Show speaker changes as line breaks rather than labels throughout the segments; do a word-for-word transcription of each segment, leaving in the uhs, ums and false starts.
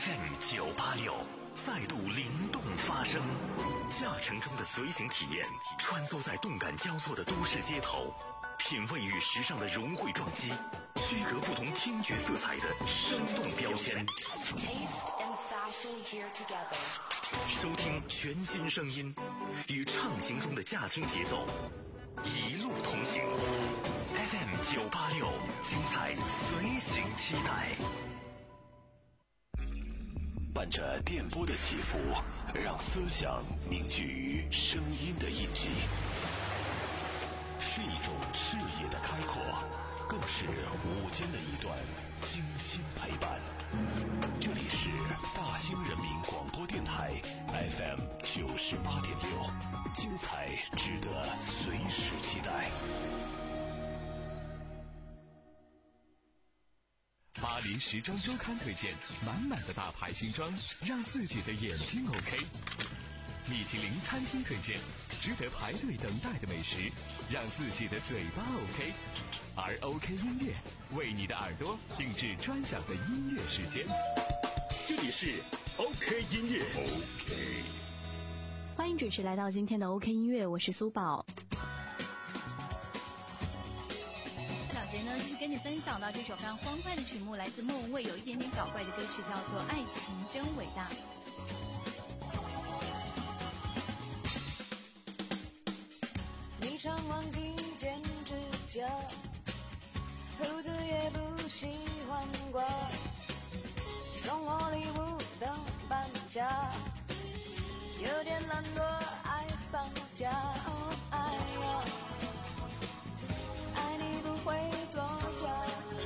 F M 九八六再度灵动发声，驾乘中的随行体验，穿梭在动感交错的都市街头，品味与时尚的融汇撞击，区隔不同听觉色彩的生动标签。收听全新声音，与畅行中的驾听节奏，一路同行。F M 九八六，精彩随行期待。伴着电波的起伏，让思想凝聚于声音的印记，是一种视野的开阔，更是午间的一段精心陪伴。这里是大兴人民广播电台 F M 九十八点六，精彩值得随时期待。
巴黎时装周刊推荐满满的大牌新装，让自己的眼睛 OK。米其林餐厅推荐值得排队等待的美食，让自己的嘴巴 OK。而 OK 音乐为你的耳朵定制专享的音乐时间。这里是 OK 音乐 OK。
欢迎准时来到今天的 OK 音乐，我是苏宝。这两节呢，就是跟你分享到这首非常欢快的曲目，来自莫文蔚，有一点点搞怪的歌曲，叫做《爱情真伟大》。
你常忘记剪指甲，胡子也不喜欢刮，送我礼物等搬家，有点懒惰爱放假。哦，爱呀，爱你不会作假，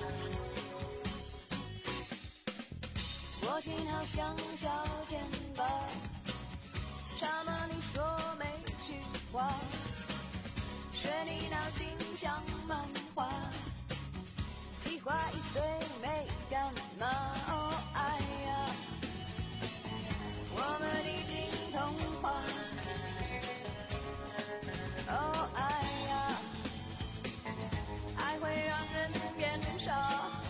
我心好像小钱包，插满你说每句话，学你脑筋像漫画，计划一堆没干嘛。哦，爱呀，我们已经通话。哦，爱呀，爱会让人变傻，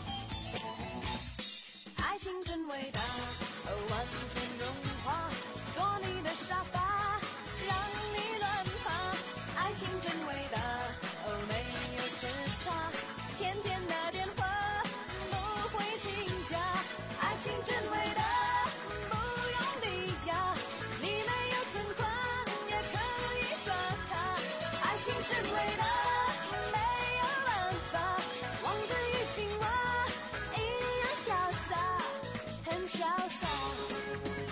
爱情真伟大，哦，完全融化，做你的沙发，让你乱爬，爱情真伟大，哦，没有时差，天天的电话不会请假，爱情真伟大，不用抵押，你没有存款也可以刷卡，爱情真伟大，没有办法，王子与青蛙一样潇洒，很潇洒。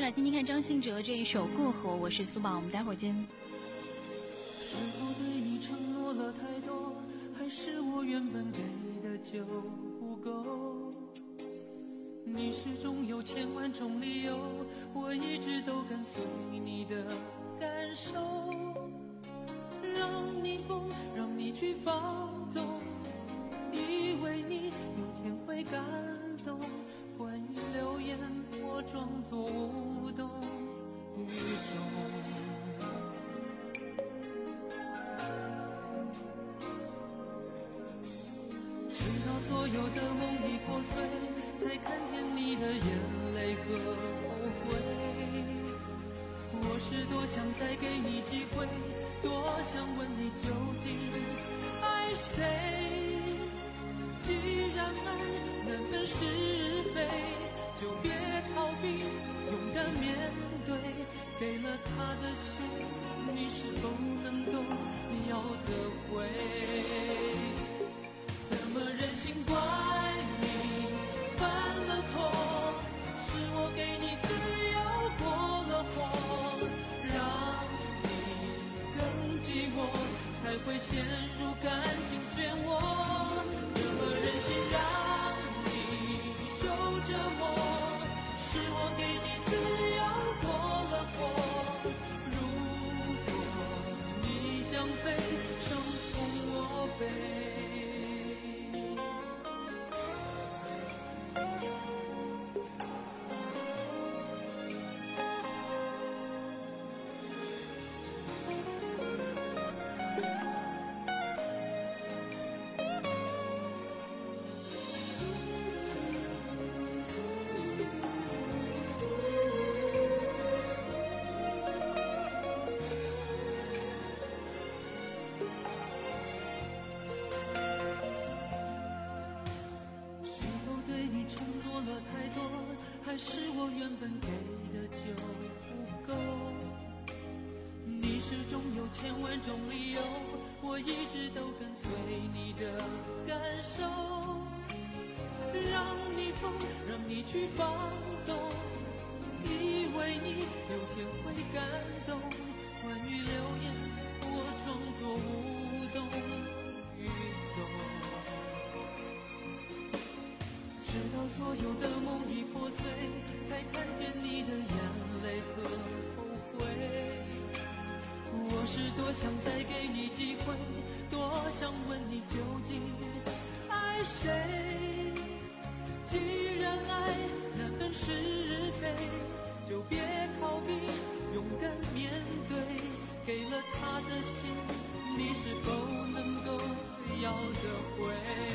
来听听看张信哲这一首《过河》，我是苏宝，我们待会儿见。
是否对你承诺了太多，还是我原本给的就不够？你始终有千万种理由，我一直都跟随你的感受，让你疯，让你去放纵，以为你有天会感动。关于流言，我装作无动于衷。直到所有的梦已破碎，才看见你的眼泪和后悔。我是多想再给你机会，多想问你究竟爱谁。既然爱难分是非，就别逃避，勇敢面对。给了他的心，你是否能够要得回？怎么忍心怪你犯了错？是我给你自由过了火，让你更寂寞，才会陷入感情漩涡。怎么忍心让你受折磨？是我给你自由过了火。如果你想飞，伤痛我背。还是我原本给的就不够？你始终有千万种理由，我一直都跟随你的感受，让你疯，让你去放纵，以为你有天会感动。关于流言，我装作无动于衷。直到所有的梦已破碎，才看见你的眼泪和后悔。我是多想再给你机会，多想问你究竟爱谁。既然爱难分是非，就别逃避，勇敢面对。给了他的心，你是否能够要得回？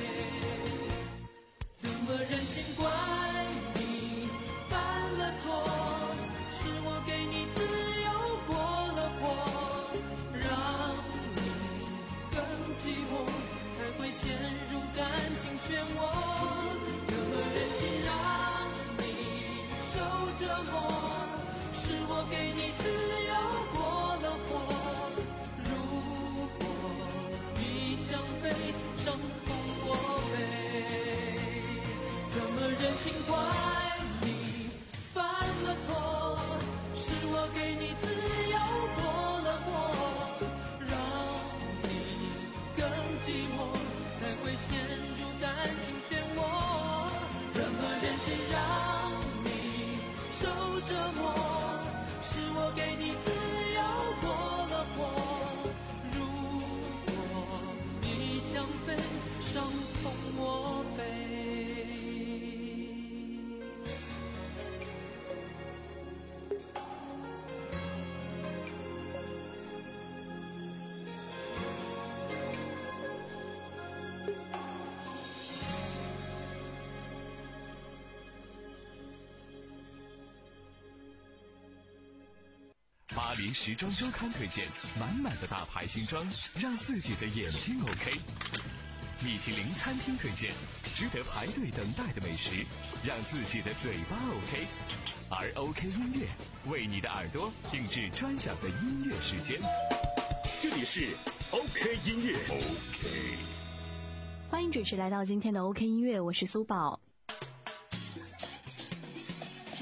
怎么忍心怪你犯了错？是我给你自由过了火，让你更寂寞，才会陷入感情漩涡。怎么忍心让你受折磨？是我给你自由过了火。如果你想飞，伤痛我背。怎么忍心怪你犯了错？是我给你自由过了火，让你更寂寞，才会陷入感情漩涡。怎么忍心让你受折磨？是我给你自由过了火。如果你想飞，伤痛我背。
巴黎时装周刊推荐满满的大牌新装，让自己的眼睛 OK。米其林餐厅推荐值得排队等待的美食，让自己的嘴巴 OK。而 OK 音乐为你的耳朵定制专享的音乐时间。
这里是 OK 音乐 OK。
欢迎准时来到今天的 OK 音乐，我是苏宝。这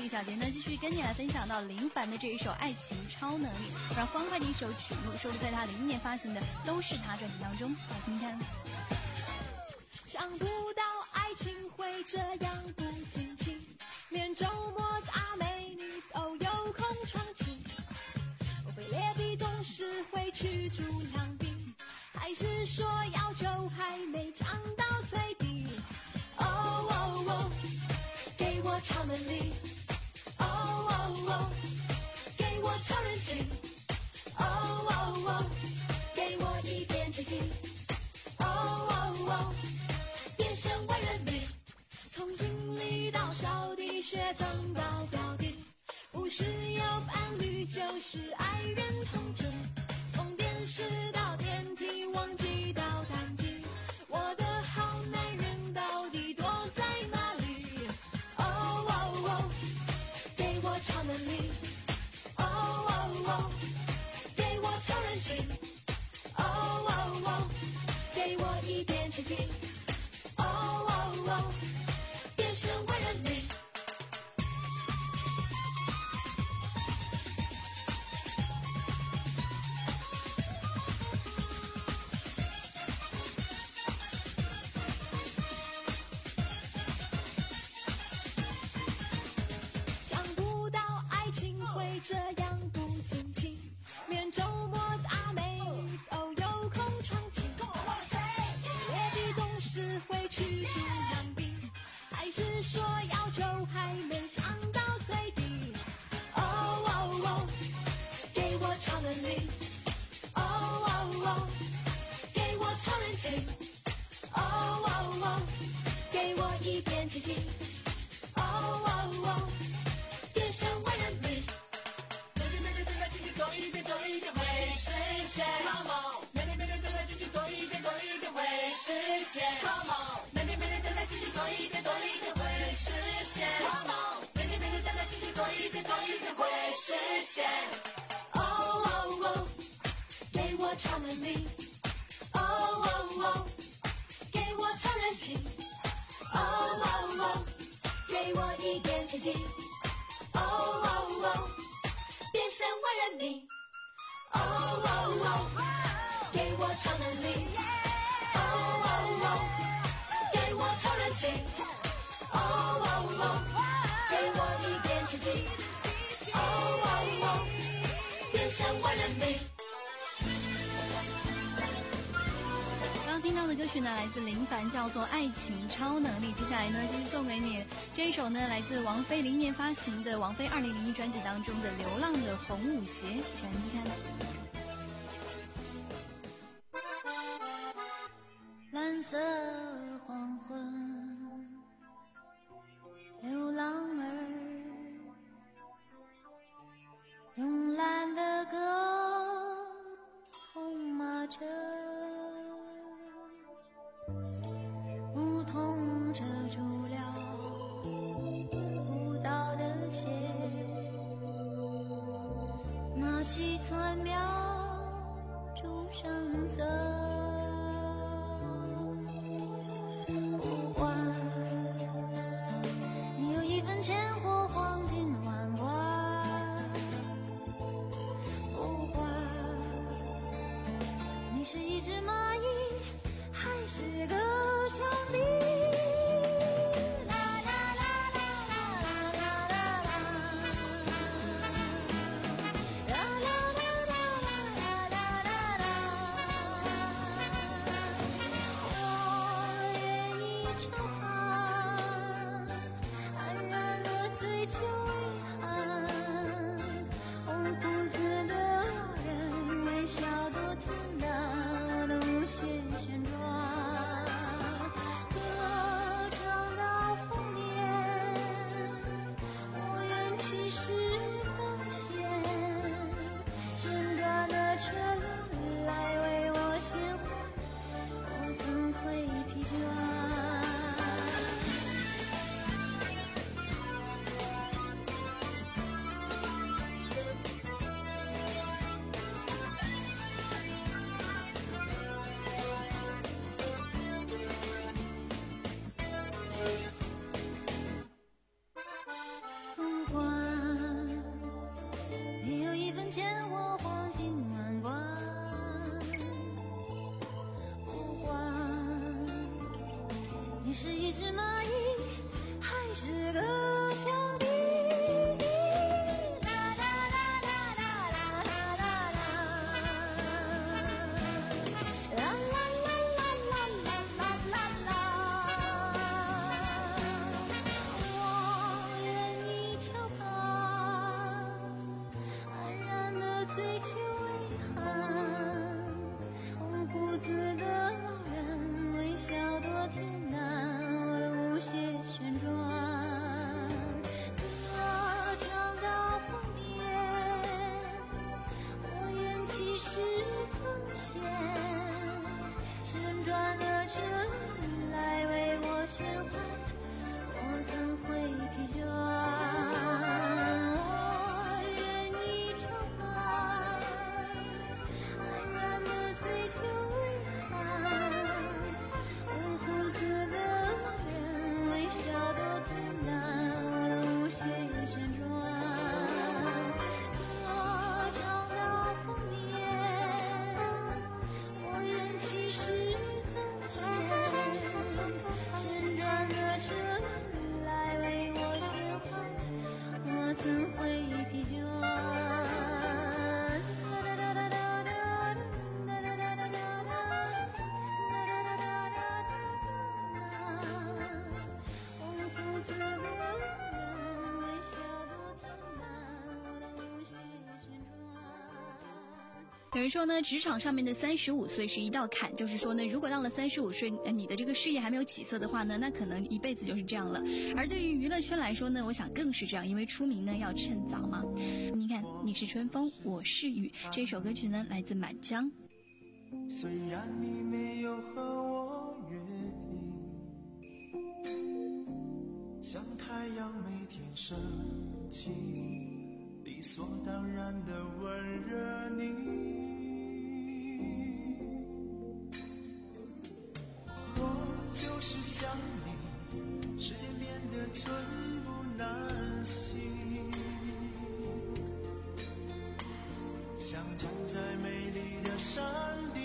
这个小节呢，继续跟你来分享到林凡的这一首《爱情超能力》，非常欢快的一首曲目，收录在他零一年发行的《都是他》专辑当中，来听看。
想不到爱情会这样不经情，连周末大美女都有空闯进。我非劣币总是会驱逐良币，还是说要求还没降到最低？哦哦哦，给我超能力！哦哦哦，给我超人气！哦哦哦，给我一点奇迹！哦哦哦。变身为人民，从经理到小弟，学长到表弟，不是有伴侣就是爱人同志。从电视到电梯，忘记到单机，我的好男人到底躲在哪里？哦哦哦，给我超能力！哦哦哦，给我超人气！哦哦哦，给我一点奇迹！哦哦哦，变身为人民。想不到爱情会这样不经情，连周末大美女都有空闯进。劣币总是会驱逐良币，还是说要求还没降到最低？哦哦哦，给我超能力！哦哦哦，给我超人气！哦哦哦，给我一点奇迹！哦哦哦，变身为人民。每天每天等待奇迹多一点多一点会实现。Come on，每天每天等待奇迹多一点多一点会实现。Come on，每天每天等待奇迹多一点多一点会实现。Come on，每天每天等待奇迹多一点多一点会实现。哦哦哦，给我超能力！哦哦哦，给我超人气！哦哦哦，给我一点奇迹！哦哦哦，变身为人民！哦哦哦，给我超能力！哦哦哦，给我超人气！哦哦哦，给我一点奇迹！哦哦哦，变身为人民！
刚听到的歌曲呢，来自林凡，叫做《爱情超能力》。接下来呢，继续送给你这一首呢，来自王菲零一年发行的王菲二零零一专辑当中的《流浪的红舞鞋》，请来听看。
蓝色黄昏，流浪儿慵懒的歌，红马车，梧桐遮住了舞蹈的鞋，马戏团描出声色。不管你有一分钱或黄金万贯，不管你是一只蚂蚁还是个兄弟。旋转，歌你是一只蚂蚁，还是个小弟？
有人说呢，职场上面的三十五岁是一道坎，就是说呢，如果到了三十五岁，呃，你的这个事业还没有起色的话呢，那可能一辈子就是这样了。而对于娱乐圈来说呢，我想更是这样，因为出名呢要趁早嘛。你看，你是春风，我是雨，这首歌曲呢来自满江。
虽然你没有和我约定，像太阳每天升起，理所当然的温热你。我就是想你，时间变得寸步难行，像站在美丽的山顶，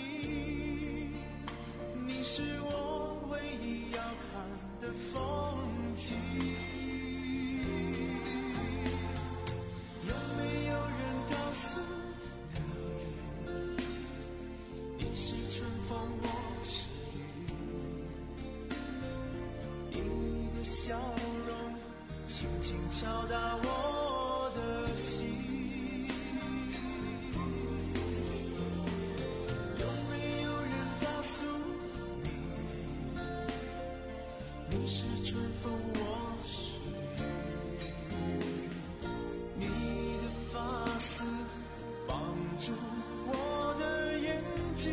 你是我唯一要看的风景。有没有人告诉你，你是春风，我是雨，你的笑容轻轻敲打我的心。有没有人告诉你，你是春风，我是雨，你的发丝绑住我的眼睛。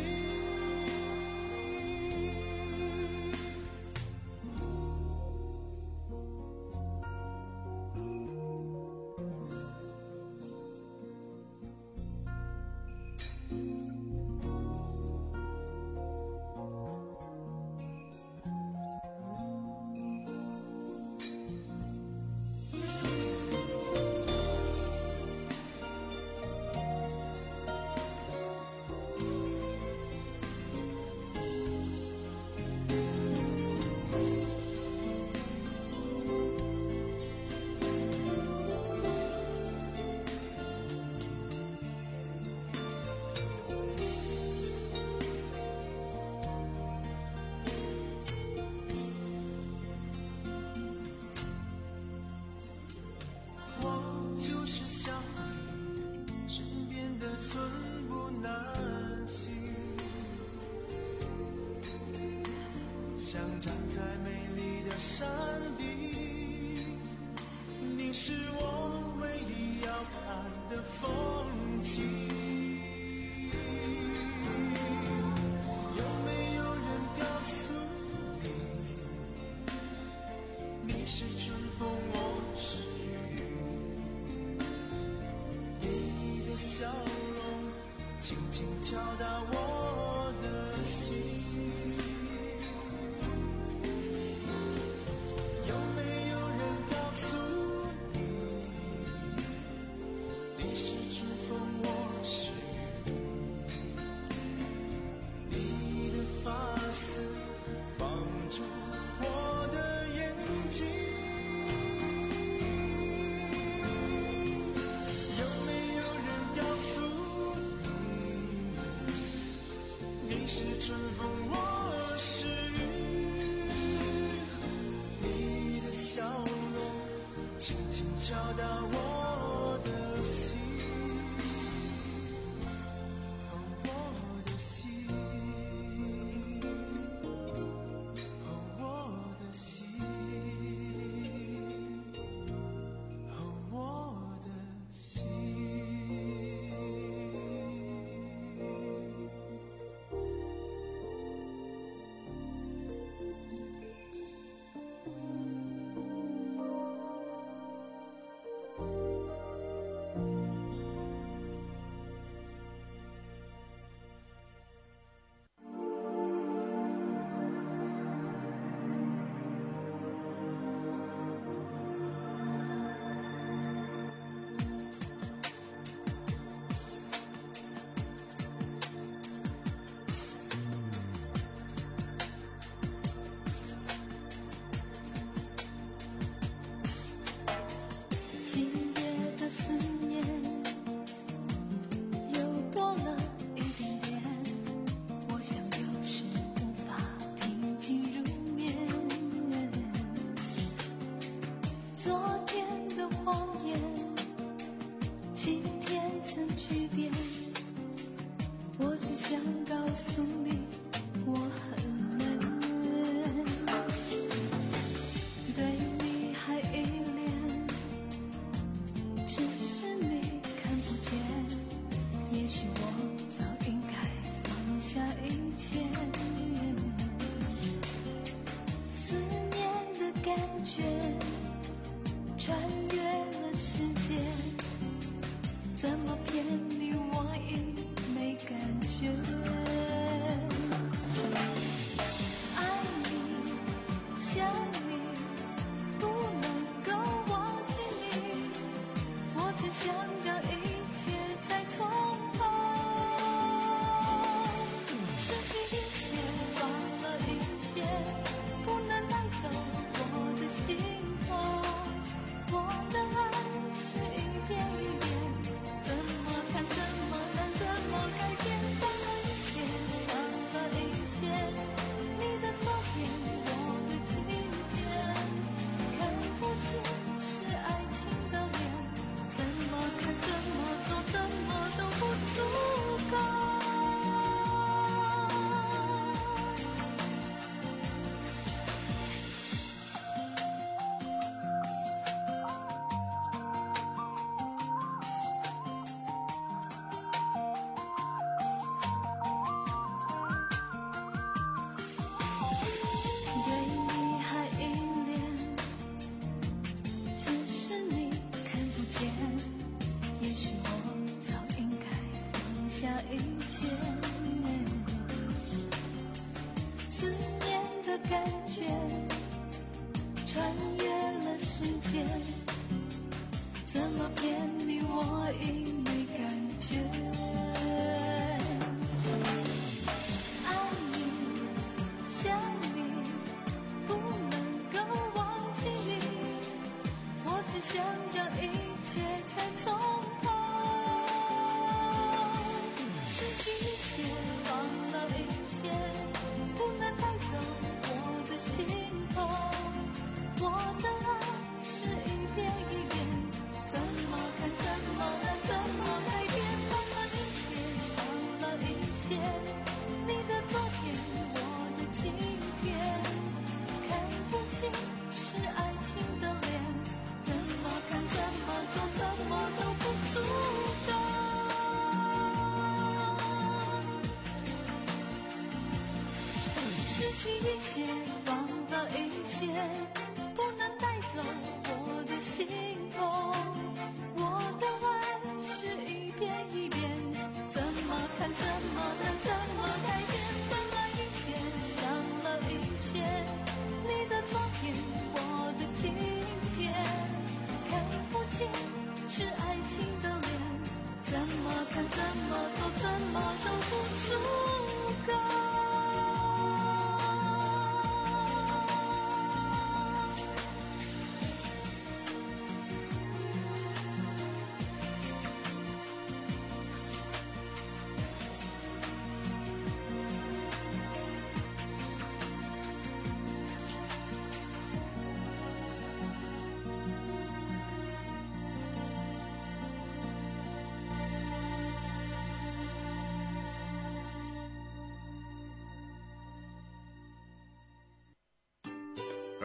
就是想你，时间变得寸步难行，像站在美丽的山顶，你是我唯一要看的风景。有没有人告诉你，你是春风，我是笑容轻轻敲打我的心。有没有人告诉你，你是春风，我是你是春风，我是雨，你的笑容轻轻敲打我的心，哦，我的心，哦，我的心，哦，我的心。
今夜的思念又多了一点点，我想有时无法平静入眠。昨天的谎言，今天成句点，我只想告诉你，我很冷，对你还依恋。只是你看不见，也许我早应该放下一切。思念的感觉穿越了时间，怎么骗你我已没感觉。爱你想你不能够忘记你，我只想让一切再从头，失去一些，忘了一些，不能带走我的心痛。我的爱是一遍一遍，怎么看怎么难怎么改变，放了一些，伤了一些，你的昨天，我的今天，看不清是爱情的脸，怎么看怎么做怎么都不足够。对你还依恋，只是你看不见，也许我早应该放下一切。思念的感觉穿越了时间，怎么骗你我已没感觉。爱你想你不能够忘记你，我只想让一切再从头，失去一些，忘了一些，不能带走我的心痛。我的爱是一遍一遍，怎么看怎么难怎么改变，放了一些，伤了一些，你的昨天，我的今天，看不清是爱情的脸，怎么看怎么做怎么都不足够。失去一些，忘了一些，不能带走我的心痛。我的爱是一遍一遍，怎么看怎么难怎么改变，分了一些，伤了一些，你的昨天，我的今天，看不清是爱情的脸，怎么看怎么做怎么都不足够。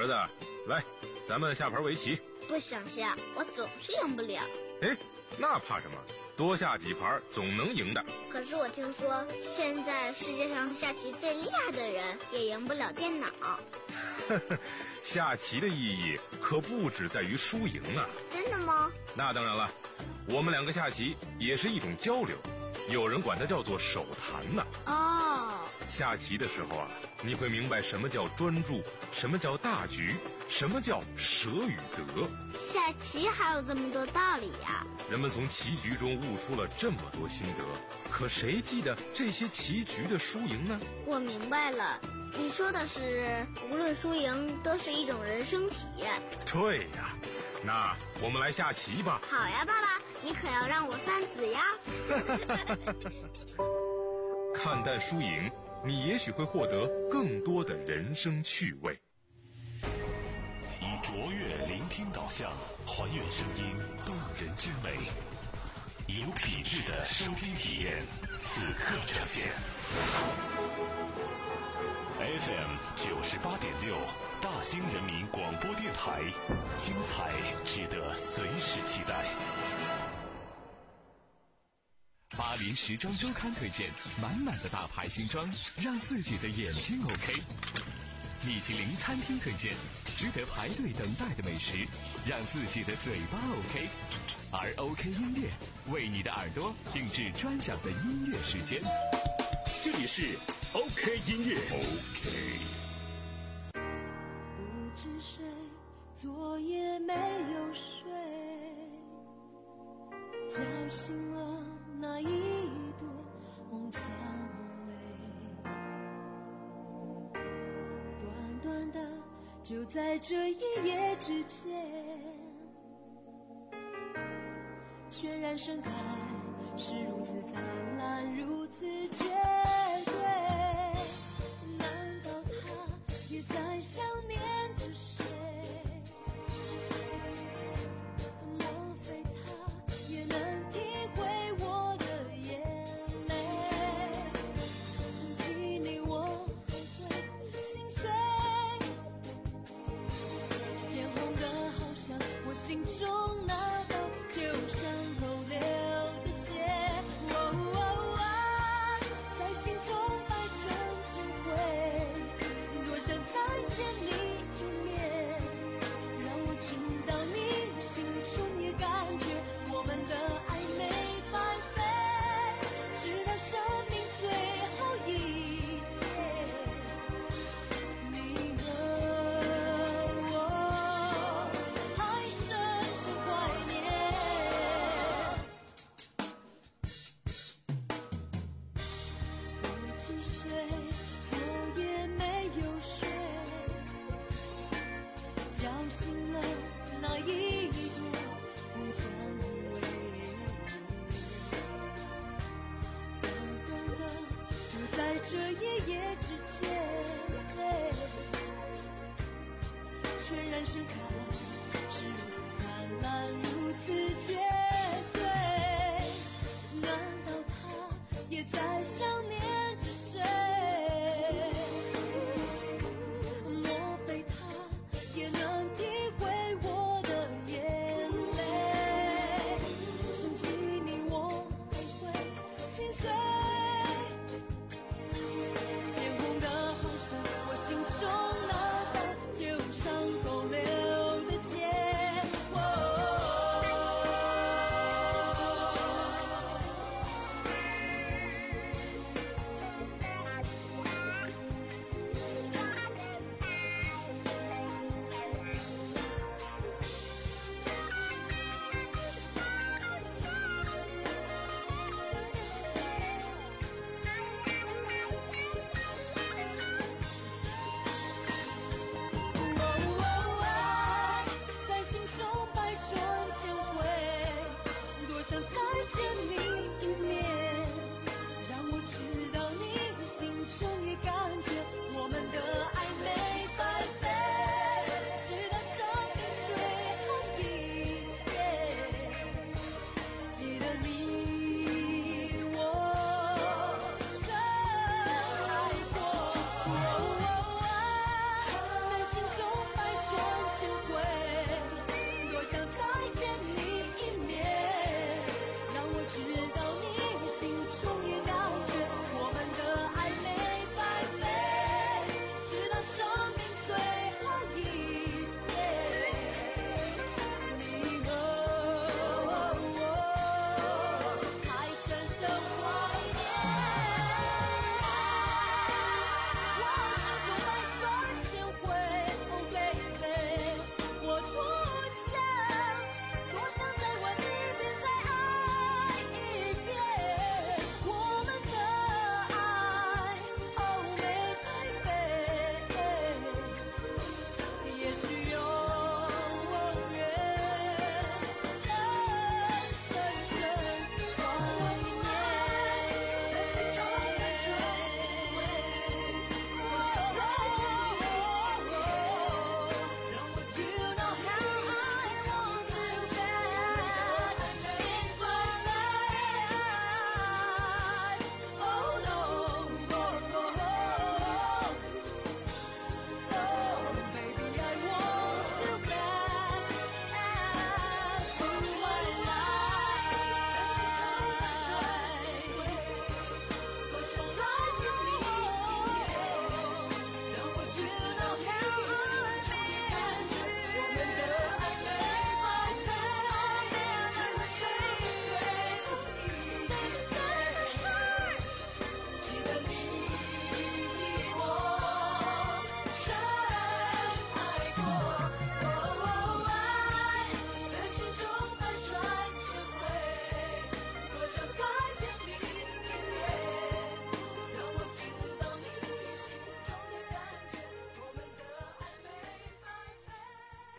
儿子，来，咱们下盘围棋。
不想下，我总是赢不了。
哎，那怕什么？多下几盘总能赢的。
可是我听说，现在世界上下棋最厉害的人也赢不了电脑。
下棋的意义可不只在于输赢啊！
真的吗？
那当然了，我们两个下棋也是一种交流，有人管它叫做手谈呢。
哦，
下棋的时候啊，你会明白什么叫专注，什么叫大局，什么叫舍与得。
下棋还有这么多道理呀！
人们从棋局中悟出了这么多心得，可谁记得这些棋局的输赢呢？
我明白了，你说的是无论输赢都是一种人生体验。
对呀，那我们来下棋吧。
好呀，爸爸，你可要让我三子呀。
看淡输赢，你也许会获得更多的人生趣味。
以卓越聆听导向，还原声音动人之美，有品质的收听体验，此刻呈现。F M 九十八点六，大兴人民广播电台，精彩值得随时期待。
巴黎时装周刊推荐，满满的大牌新装，让自己的眼睛 OK。米其林餐厅推荐，值得排队等待的美食，让自己的嘴巴 OK。而 OK 音乐为你的耳朵定制专享的音乐时间。
这里是 OK 音乐。OK。
不知谁昨夜没有睡，叫醒了那一朵红蔷薇，短短的就在这一夜之间，全然盛开，是如此灿烂，如此绝对。难道他也在想念着谁？莫非他也能体会我的眼泪？想起你我还会心碎，鲜红的好像我心中那道就像透流的血，哦哦哦，在心中百转千回，多想再见你一面，让我知道你心中也感觉我们的爱没白费，直到生命最后一夜，你和我还深深怀念。不知谁昨夜没有睡，叫醒了那一朵红蔷薇，短短的就在这一夜之间，全然盛开，是如此灿烂，如此绝对。难道他也在想念着谁？莫非他也能体会我的眼泪？想起你我还会心碎，鲜红的好像我心中那道就像透流的血，哦。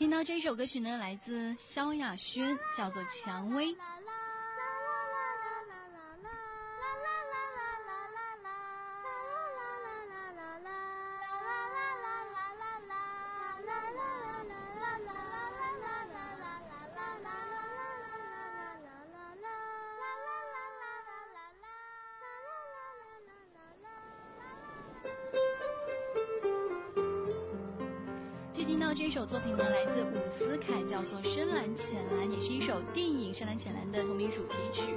听到这首歌曲呢，来自萧亚轩，叫做《蔷薇》。听到这首作品呢，来自伍思凯，叫做《深蓝浅蓝》，也是一首电影《深蓝浅蓝》的同名主题曲。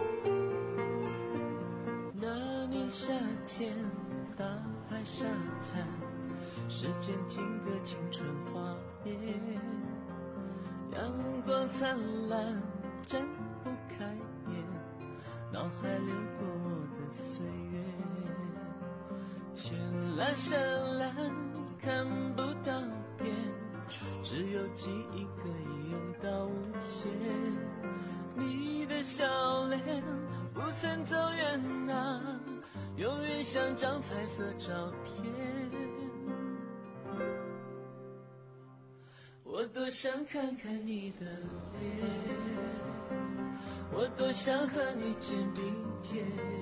那年夏天，大海沙滩，时间停格，青春画面，阳光灿烂，睁不开眼，脑海流过我的岁月，浅蓝深蓝，看不到边，只有记忆可以用到无限。你的笑脸不曾走远啊，永远像张彩色照片。我多想看看你的脸，我多想和你肩并肩，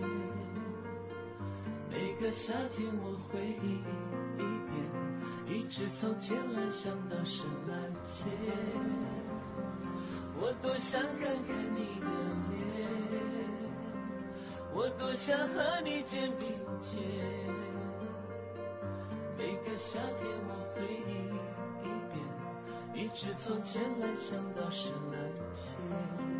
每个夏天我回忆一遍，一直从浅蓝想到深蓝天。我多想看看你的脸，我多想和你肩并肩，每个夏天我回忆一遍，一直从浅蓝想到深蓝天。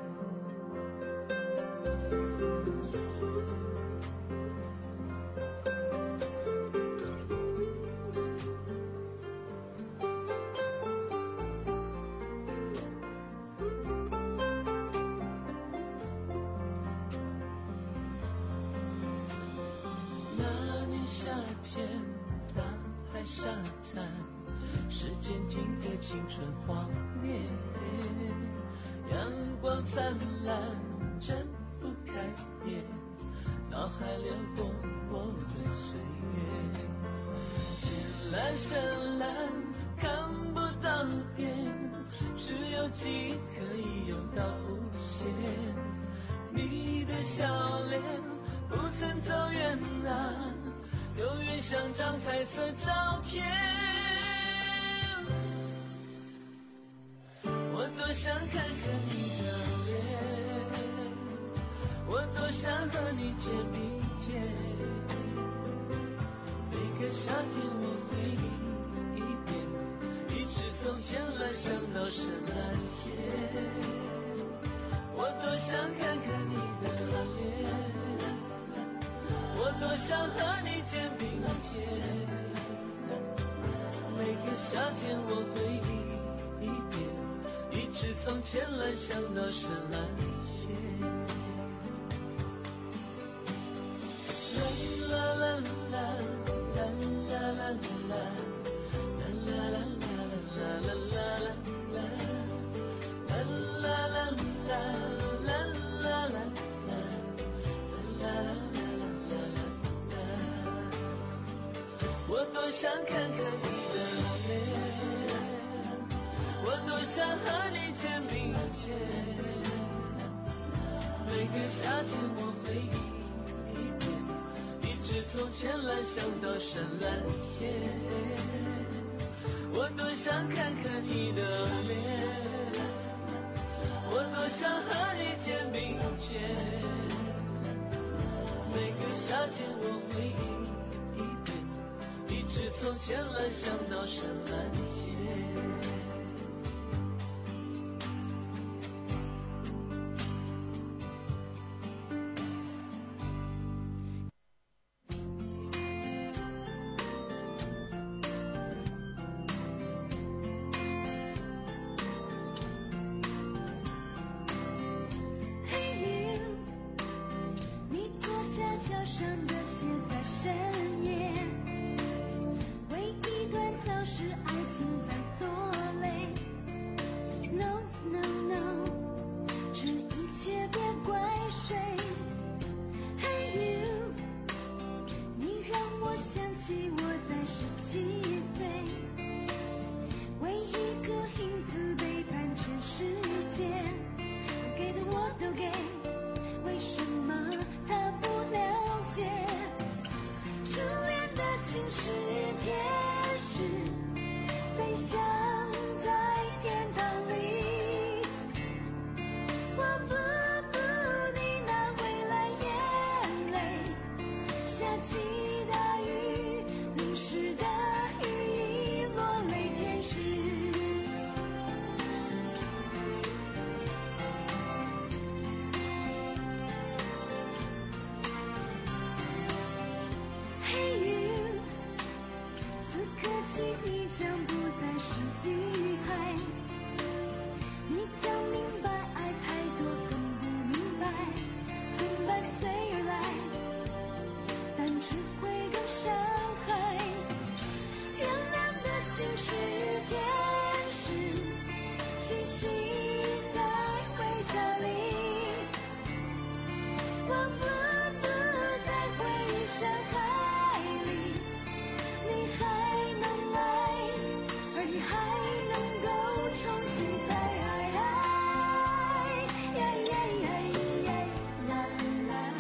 夏天，大海沙滩，时间停格，青春画面，阳光灿烂，睁不开眼，脑海流过我的岁月，浅蓝深蓝，看不到边，只有记忆可以用到无限。你的笑脸不曾走远啊，永远像张彩色照片。我多想看看你的脸，我多想和你肩并肩，每个夏天我回忆一遍，一直从浅蓝想到深蓝天。我多想看看你的脸，我多想和你肩并肩，每个夏天我回忆一遍，一直从浅蓝想到深蓝天。啦啦啦啦啦啦啦啦啦啦啦啦啦啦啦我多想看看你的脸，我多想和你肩并肩，每个夏天我回忆一遍，一直从浅蓝想到深蓝天。我多想看看你的脸，我多想和你肩并肩，每个夏天我回忆一遍，一直从浅蓝想到深蓝天。
我在十七岁，为一个
给，为什么他不了解？初恋的心是天使，飞翔在天堂里。我不不你那未来眼泪，下起大雨，淋湿的雨衣，落泪天使。Hey you， 此刻起你将不再是女孩，你将明白爱太多更不明白，更伴随而来，但只会更伤害。原谅的心是天使，栖息在微笑里。我不不在回忆深海里，你还能爱，而你还能够重新再爱，呀呀呀呀啦啦，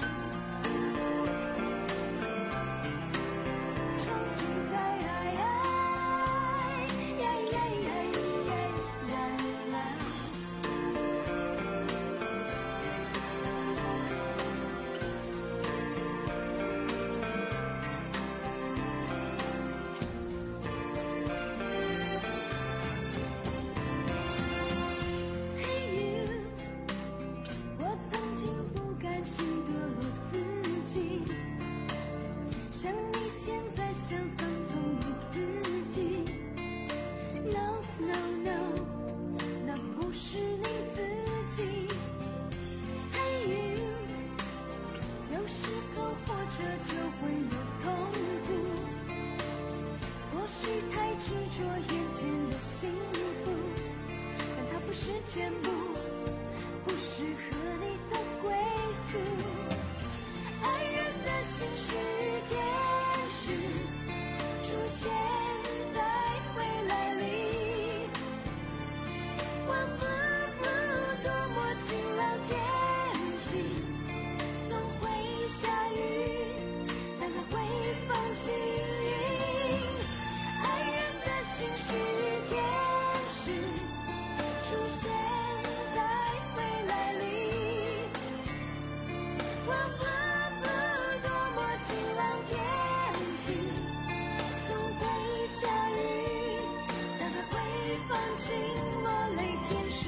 重新再爱，呀呀呀呀啦啦。Hey you， 我曾经不甘心堕落自己，像你现在想放纵你自己。No no no， 那不是你自己。Hey you， 有时候活着就会有痛苦，或许太执着眼前的幸福，但它不是全部，不适合你的归宿。爱人的心是天使，出现在未来里。我不不多么晴朗天气，总会下雨，但它会放晴云。爱人的心是天使，出现在未来里。我不不多么晴朗天气，总会下雨，但它会放晴，落泪天使。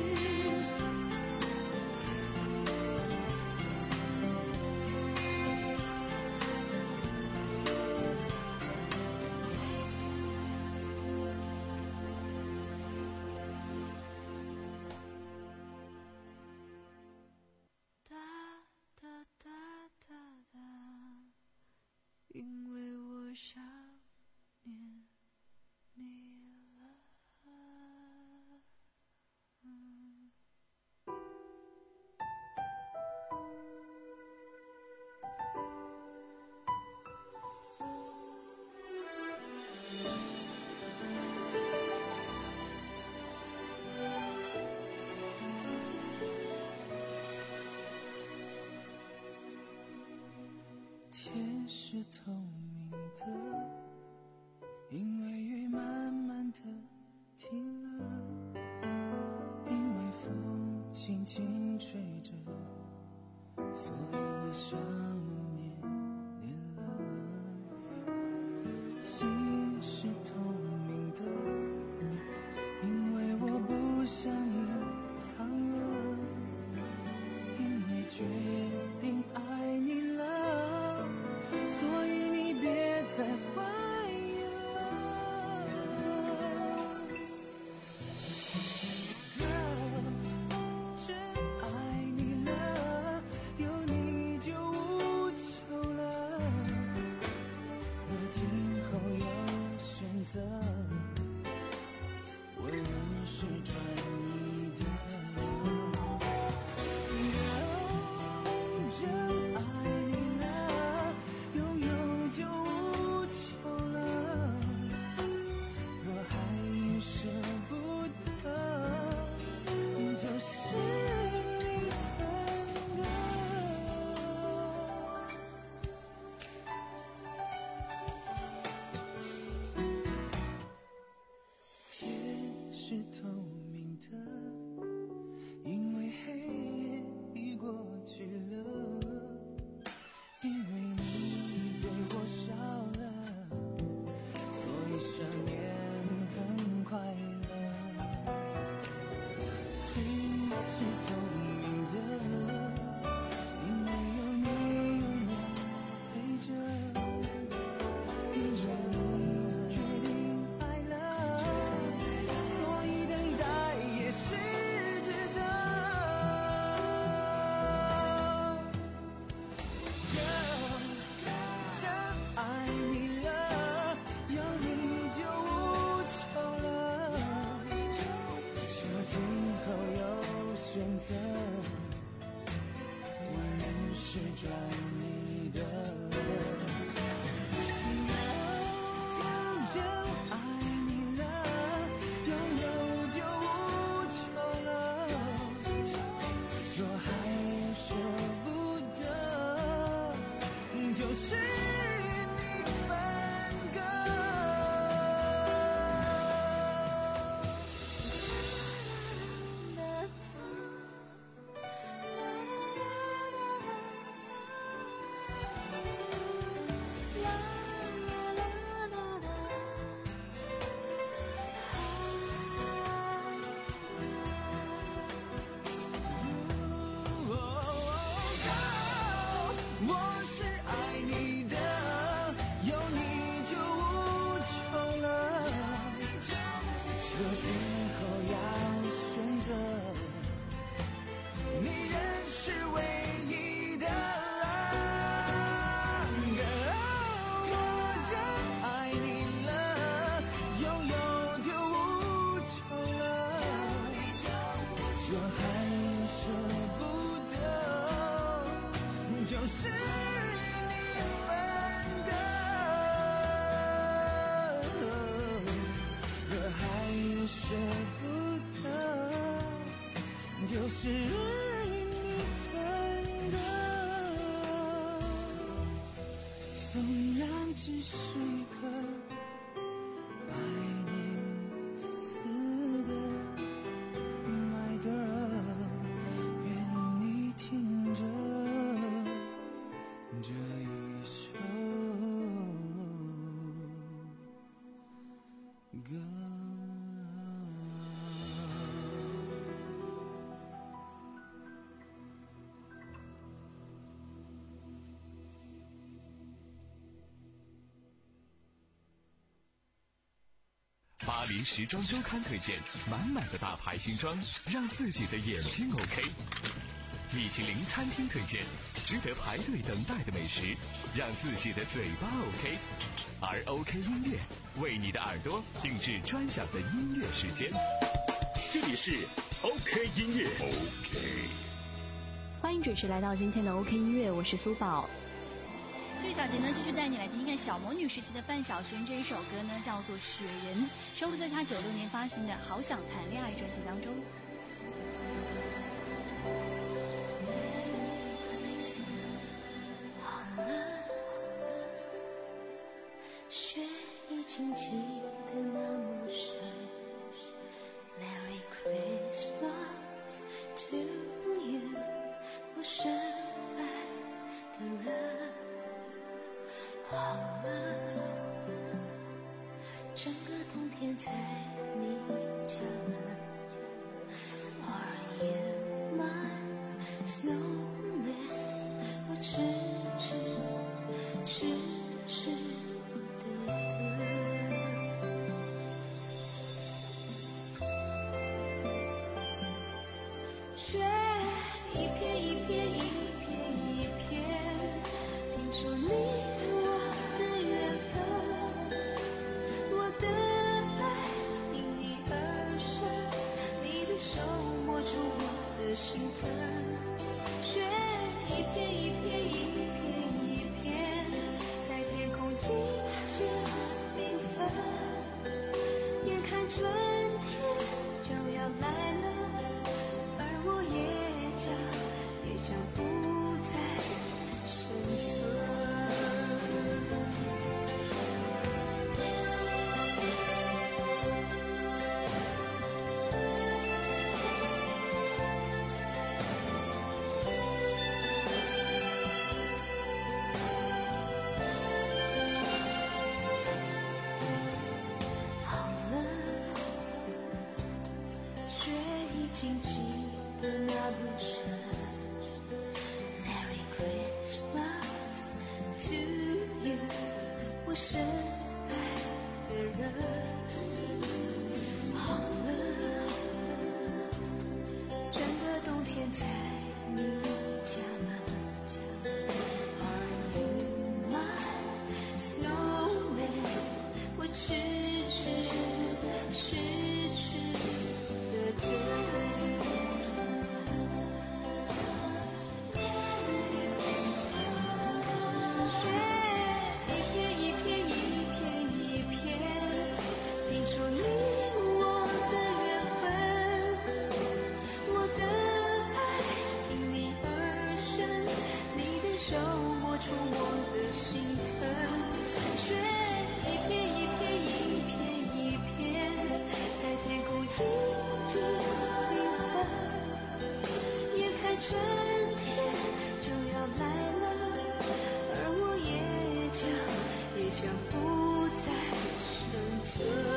哒哒哒哒哒，因为我想念你了。
天是透明的，因为雨慢慢的停了，因为风轻轻吹着，所以我想念你了。心是透明的，因为我不想隐藏了，因为决定爱你了，所以你别再怀疑了。Girl， 真爱你了，有你就无求了。若今后有选择，我仍是专一的。Girl， 真爱你了，拥有就无求了。若还舍不得，就是你分是透明的，因为黑夜已过去了，因为你对我笑了，所以想念很快乐。心是透明的，因为有你永远陪着，因为你决定爱了，所以等待也是值得。Girl， 真爱你了，有你就无求了，就今后有选择，我仍是专你的。真爱你了，拥有就无求了，说还有舍不得，就是你分割。我是爱你的，有你就无求了，这今后要选择，你仍是唯一的。我真爱你了，拥有就无求了，说还有舍不得，就是你分割，可还有舍不得，就是你分割。纵然只是一颗百年似的 My girl， 愿你听着这一首歌。
巴黎时装周刊推荐满满的大牌新装，让自己的眼睛 OK。米其林餐厅推荐值得排队等待的美食，让自己的嘴巴 OK。而 OK 音乐为你的耳朵定制专享的音乐时间。
这里是 OK 音乐 OK。
欢迎准时来到今天的 OK 音乐，我是苏宝。这小节呢，继续带你来听看小魔女时期的范晓萱，这一首歌呢叫做《雪人》，收录在她九六年发行的《好想谈恋爱》专辑当中。
雪已经积得那么深 Merry Christmas to you， 我深爱的人，好吗？整个冬天在你家门 Are you my snowman， 我痴痴痴痴雪一片一片一片一片，拼出你我的缘分。我的爱因你而生，你的手摸住我的心疼。雪一片一片一片一片，在天空尽显缤纷。眼看春天就要来了，我也将也将不再生存。 请记得那不是 Merry Christmas to you， 我深爱的人。好了，整个冬天在你家门。Are you my snowman？ 我痴痴失去的人。雪一片一片一片一片，拼出你我的缘分。我的爱因你而生，你的手摸出我的心疼。雪一片一片一片一片，在天空静静缤纷。眼看春天就要来了，而我也将也将不再生存。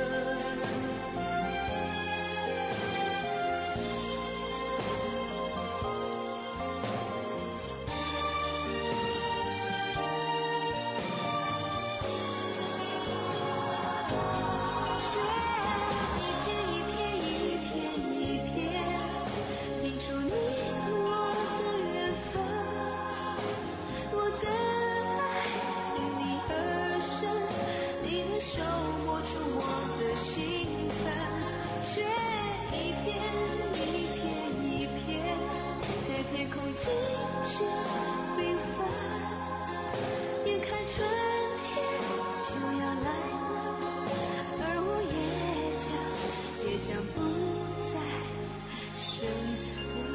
雪一片一片一片一片，拼出你我的缘分。我的爱因你而生，你的手摸出我的心疼。雪一片一片一片，在天空静静缤纷。眼看春天就要来了，而我也将也将不再生存。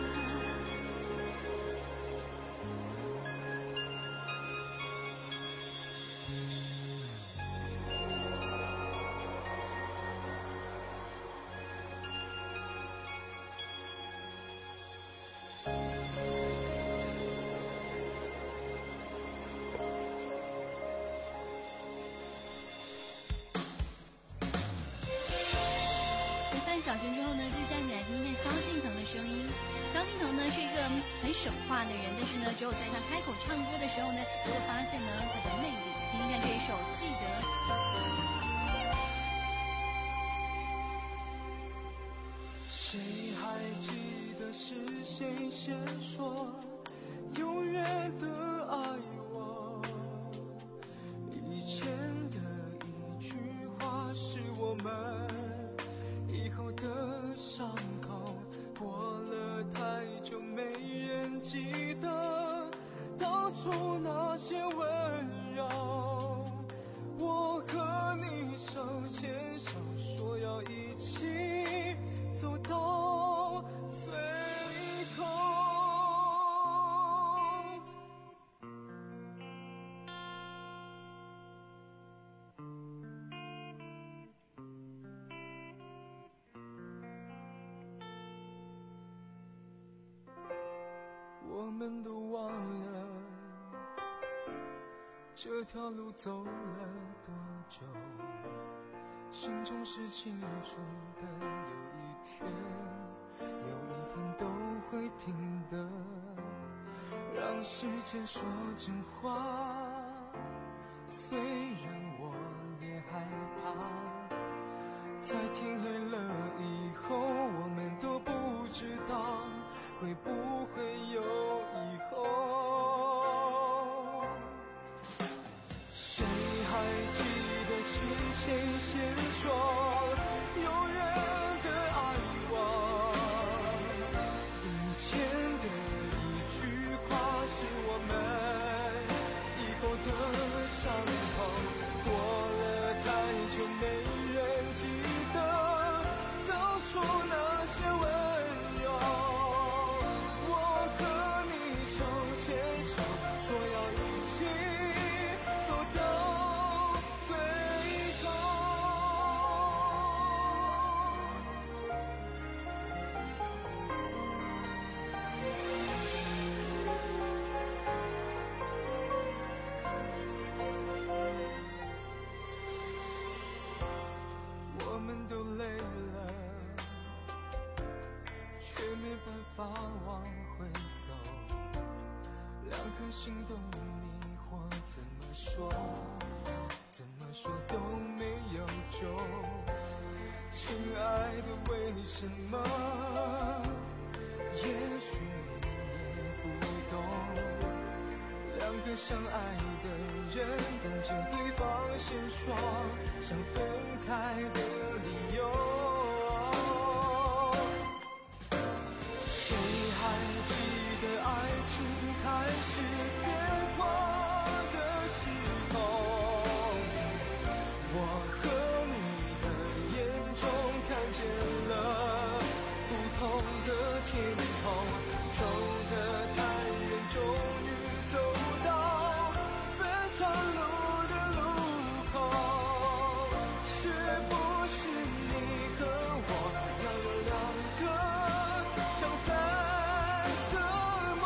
回到小学之后呢，就带你来听听萧敬腾的声音。萧敬腾呢是一个很省话的人，但是呢，只有在他开口唱歌的时候呢，才会发现呢他的魅力。听听看这一首《记得》。
谁还记得是谁先说永远的爱我？以前的一句话是我们以后的伤口，过了太久没人记得当初那些温柔。我和你手牵手说要一起走到最后。我们都忘了这条路走了多久，心中是清楚的，有一天有一天都会停的。让时间说真话，虽然我也害怕，在天黑了以后，我们都不知道会不会有以后。谁还记得是谁先说永远的爱我？以前的一句话是我们以后的伤痛，过了太久没人记得法往回走，两颗心都迷惑，怎么说怎么说都没有救。亲爱的，为你什么？也许你也不懂，两个相爱的人等着对方先说想分开的理由。谁还记得爱情开始变化的时候？我和你的眼中看见了不同的天空，走得太远，终于走到分岔路的路口。是不是你和我要有两个相反的梦？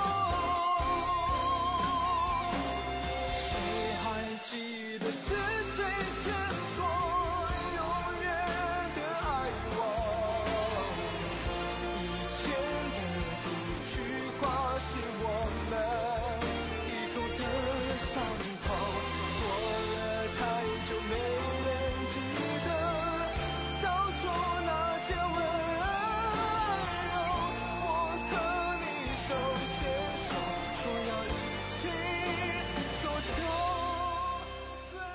谁还记得是谁先说永远的爱我？以前的一句话是我们以后的伤口，过了太久没人记得当初那些温柔。我和你手牵手，说要一起走到最。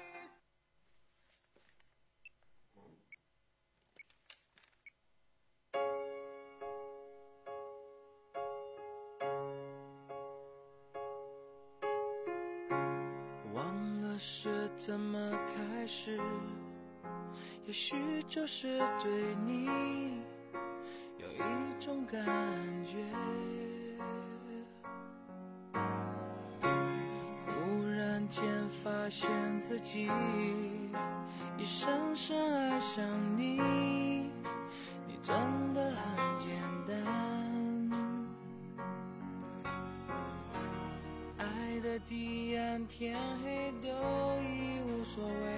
忘了是怎么开始，也许就是对你有一种感觉。忽然间发现自己已深深爱上你，你真的很简单。爱的地暗天黑都已无所谓，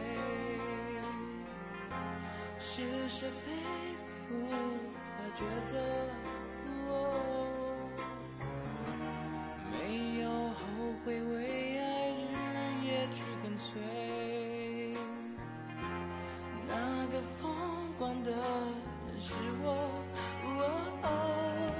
是是非非无法抉择。哦，没有后悔，为爱日夜去跟随。那个疯狂的人是我。哦哦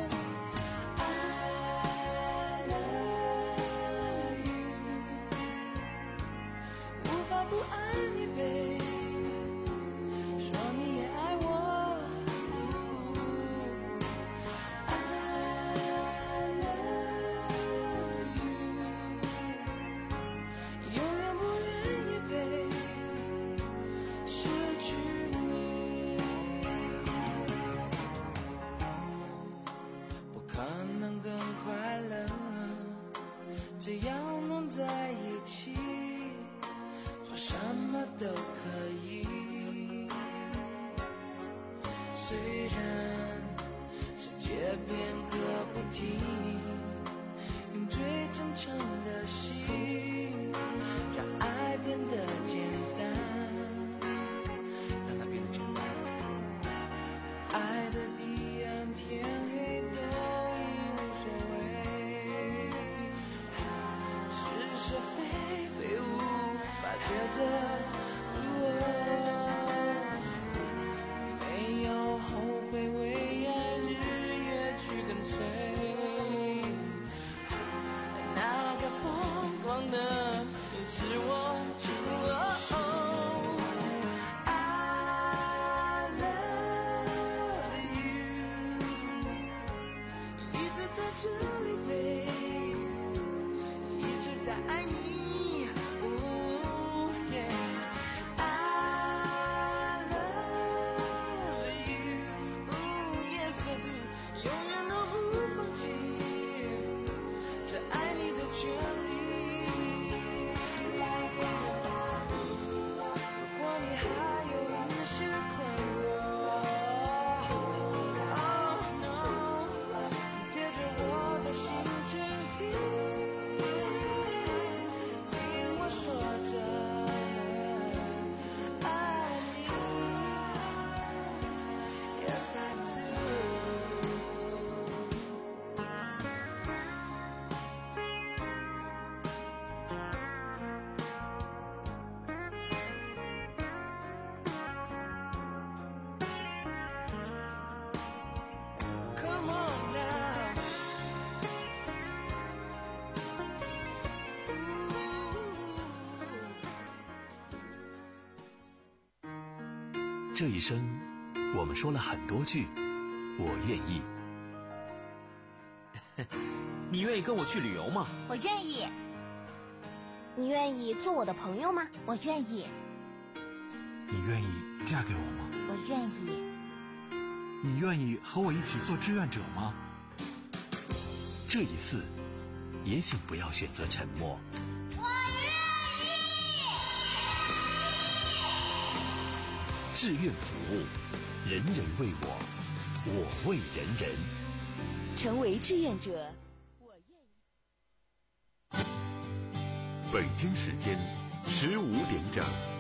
不爱你 baby， 说你也爱我。I love you， 永远不愿意 baby 失去你，不可能更快乐，只要能在一起。什么都可以，虽然世界变个不停，用最真诚的心，让爱变得简单，让它变得简单。爱的地暗天黑都已无所谓，是是非非无法抉择。
这一生，我们说了很多句我愿意。
你愿意跟我去旅游吗？
我愿意。
你愿意做我的朋友吗？
我愿意。
你愿意嫁给我吗？
我愿意。
你愿意和我一起做志愿者吗？
这一次，也请不要选择沉默。
我愿意。
志愿服务，人人为我，我为人人。
成为志愿者，我愿意。
北京时间十五点整。